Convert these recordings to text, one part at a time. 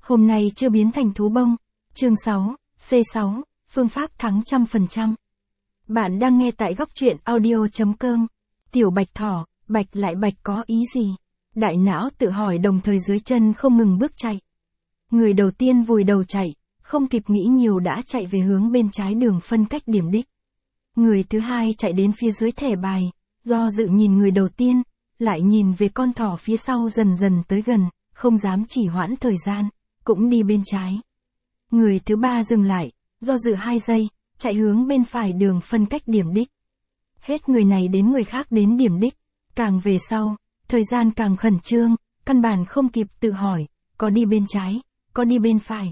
Hôm nay chưa biến thành thú bông. Chương 6, C6, phương pháp thắng 100%. Bạn đang nghe tại góc truyện audio.com. Tiểu bạch thỏ, bạch lại bạch có ý gì? Đại não tự hỏi đồng thời dưới chân không ngừng bước chạy. Người đầu tiên vùi đầu chạy, không kịp nghĩ nhiều đã chạy về hướng bên trái đường phân cách điểm đích. Người thứ hai chạy đến phía dưới thẻ bài, do dự nhìn người đầu tiên, lại nhìn về con thỏ phía sau dần dần tới gần, không dám trì hoãn thời gian, cũng đi bên trái. Người thứ ba dừng lại, do dự 2 giây, chạy hướng bên phải đường phân cách điểm đích. Hết người này đến người khác đến điểm đích, càng về sau, thời gian càng khẩn trương, căn bản không kịp tự hỏi, có đi bên trái, có đi bên phải.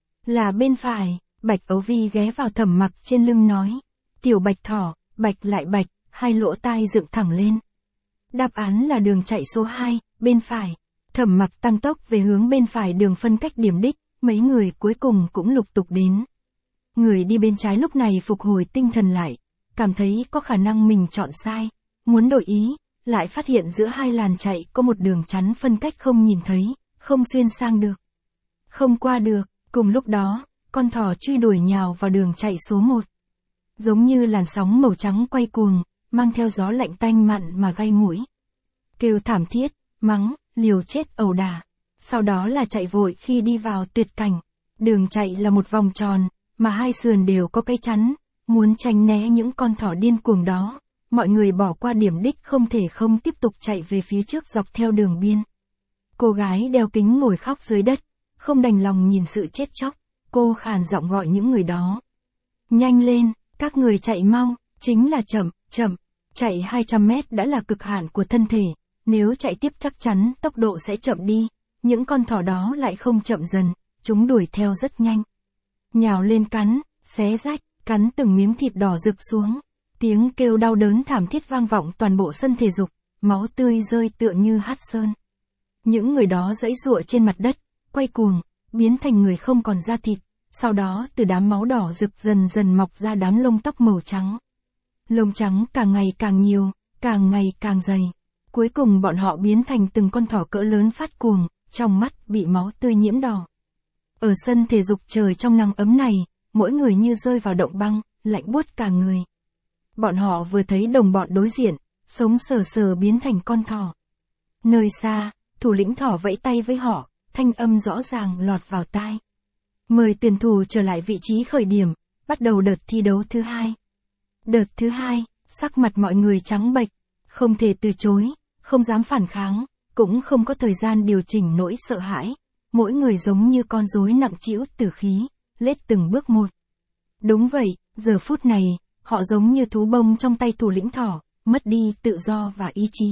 Là bên phải, Bạch Ấu Vi ghé vào Thẩm Mặc trên lưng nói. Tiểu bạch thỏ, bạch lại bạch, hai lỗ tai dựng thẳng lên. Đáp án là đường chạy số 2, bên phải. Thẩm Mặc tăng tốc về hướng bên phải đường phân cách điểm đích, mấy người cuối cùng cũng lục tục đến. Người đi bên trái lúc này phục hồi tinh thần lại, cảm thấy có khả năng mình chọn sai, muốn đổi ý, lại phát hiện giữa hai làn chạy có một đường chắn phân cách không nhìn thấy, không xuyên sang được. Không qua được, cùng lúc đó, con thỏ truy đuổi nhào vào đường chạy số 1. Giống như làn sóng màu trắng quay cuồng, mang theo gió lạnh tanh mặn mà gai mũi. Kêu thảm thiết, mắng, liều chết ẩu đả. Sau đó là chạy vội khi đi vào tuyệt cảnh. Đường chạy là một vòng tròn, mà hai sườn đều có cây chắn, muốn tránh né những con thỏ điên cuồng đó. Mọi người bỏ qua điểm đích không thể không tiếp tục chạy về phía trước dọc theo đường biên. Cô gái đeo kính ngồi khóc dưới đất, không đành lòng nhìn sự chết chóc, cô khàn giọng gọi những người đó. Nhanh lên, các người chạy mau, chính là chậm, chạy 200 mét đã là cực hạn của thân thể, nếu chạy tiếp chắc chắn tốc độ sẽ chậm đi, những con thỏ đó lại không chậm dần, chúng đuổi theo rất nhanh. Nhào lên cắn, xé rách, cắn từng miếng thịt đỏ rực xuống, tiếng kêu đau đớn thảm thiết vang vọng toàn bộ sân thể dục, máu tươi rơi tựa như hạt sơn. Những người đó giãy giụa trên mặt đất, quay cuồng, biến thành người không còn da thịt, sau đó từ đám máu đỏ rực dần dần mọc ra đám lông tóc màu trắng. Lông trắng càng ngày càng nhiều, càng ngày càng dày. Cuối cùng bọn họ biến thành từng con thỏ cỡ lớn phát cuồng, trong mắt bị máu tươi nhiễm đỏ. Ở sân thể dục trời trong nắng ấm này, mỗi người như rơi vào động băng, lạnh buốt cả người. Bọn họ vừa thấy đồng bọn đối diện, sống sờ sờ biến thành con thỏ. Nơi xa, thủ lĩnh thỏ vẫy tay với họ, thanh âm rõ ràng lọt vào tai. Mời tuyển thủ trở lại vị trí khởi điểm, bắt đầu đợt thi đấu thứ 2. Đợt thứ 2, sắc mặt mọi người trắng bệch, không thể từ chối, không dám phản kháng, cũng không có thời gian điều chỉnh nỗi sợ hãi. Mỗi người giống như con rối nặng trĩu tử khí, lết từng bước một. Đúng vậy, giờ phút này, họ giống như thú bông trong tay thủ lĩnh thỏ, mất đi tự do và ý chí.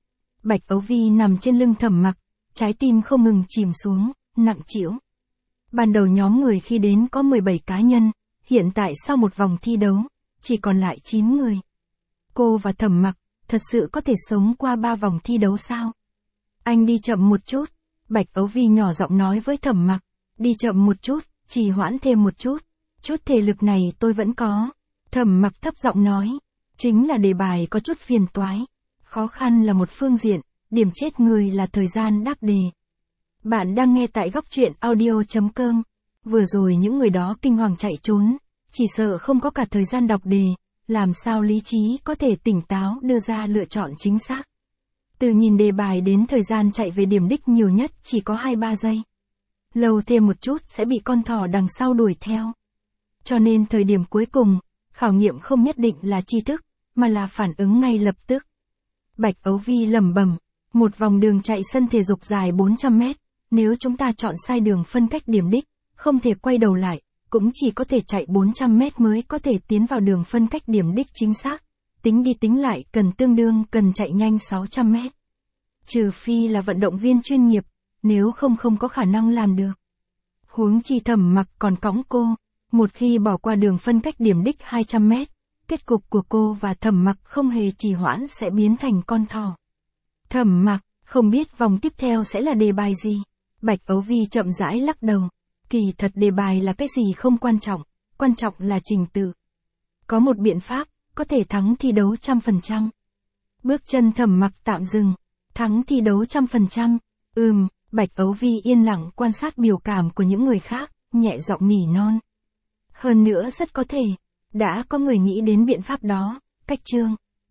Bạch Ấu Vi nằm trên lưng Thẩm Mặc, trái tim không ngừng chìm xuống, nặng trĩu. Ban đầu nhóm người khi đến có 17 cá nhân, hiện tại sau một vòng thi đấu, chỉ còn lại 9 người. Cô và Thẩm Mặc, thật sự có thể sống qua 3 vòng thi đấu sao? Anh đi chậm một chút, Bạch Ấu Vi nhỏ giọng nói với Thẩm Mặc, đi chậm một chút, trì hoãn thêm một chút, chút thể lực này tôi vẫn có. Thẩm Mặc thấp giọng nói, chính là đề bài có chút phiền toái, khó khăn là một phương diện, điểm chết người là thời gian đáp đề. Bạn đang nghe tại góc truyện audio.com. Vừa rồi những người đó kinh hoàng chạy trốn, chỉ sợ không có cả thời gian đọc đề, làm sao lý trí có thể tỉnh táo đưa ra lựa chọn chính xác. Từ nhìn đề bài đến thời gian chạy về điểm đích nhiều nhất chỉ có 2-3 giây. Lâu thêm một chút sẽ bị con thỏ đằng sau đuổi theo. Cho nên thời điểm cuối cùng, khảo nghiệm không nhất định là tri thức, mà là phản ứng ngay lập tức. Bạch Ấu Vi lẩm bẩm, một vòng đường chạy sân thể dục dài 400 mét, nếu chúng ta chọn sai đường phân cách điểm đích, không thể quay đầu lại, cũng chỉ có thể chạy 400 mét mới có thể tiến vào đường phân cách điểm đích chính xác. Tính đi tính lại cần chạy nhanh 600 mét. Trừ phi là vận động viên chuyên nghiệp, nếu không có khả năng làm được. Huống chi Thẩm Mặc còn cõng cô, một khi bỏ qua đường phân cách điểm đích 200 mét, kết cục của cô và Thẩm Mặc không hề trì hoãn sẽ biến thành con thỏ. Thẩm Mặc, không biết vòng tiếp theo sẽ là đề bài gì? Bạch Ấu Vi chậm rãi lắc đầu. Kỳ thật đề bài là cái gì không quan trọng là trình tự. Có một biện pháp, có thể thắng thi đấu 100%. Bước chân Thẩm Mặc tạm dừng. Thắng thi đấu 100%. Bạch Ấu Vi yên lặng quan sát biểu cảm của những người khác, nhẹ giọng nỉ non. Hơn nữa rất có thể, đã có người nghĩ đến biện pháp đó, cách Trương